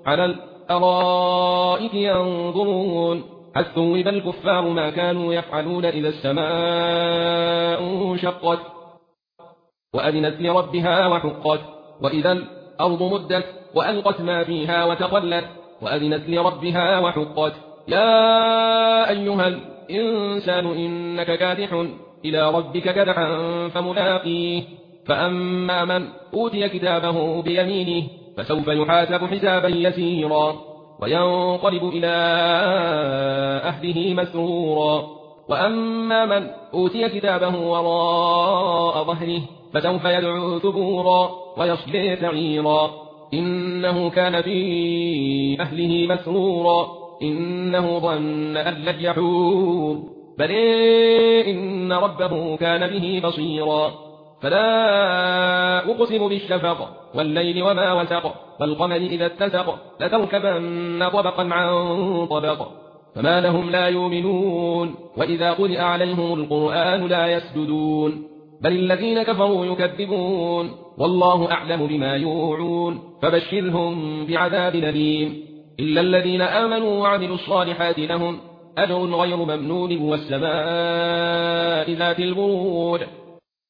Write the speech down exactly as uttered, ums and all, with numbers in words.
على الأرائك ينظرون هل ثوب الكفار ما كانوا يفعلون إذا السماء انشقت وأذنت لربها وحقت وإذا الأرض مدت وألقت ما فيها وتخلت وأذنت لربها وحقت يا أيها الإنسان إنك كادح إلى ربك كدحا فملاقيه فأما من أوتي كتابه بيمينه فسوف يحاسب حسابا يسيرا وينقلب إلى أهله مسرورا وأما من أوتي كتابه وراء ظهره فسوف يدعو ثبورا ويصلي سعيرا إنه كان في أهله مسرورا إنه ظن أن لن يحور بل إن ربه كان به بصيرا فلا أقسم بالشفق والليل وما وسق والقمر إذا اتسق لتركبن طبقا عن طبق فما لهم لا يؤمنون وإذا قرئ عليهم القرآن لا يسجدون بل الذين كفروا يكذبون والله أعلم بما يوعون فبشرهم بعذاب أليم إلا الذين آمنوا وعملوا الصالحات لهم أجر غير ممنون والسماء ذات البرود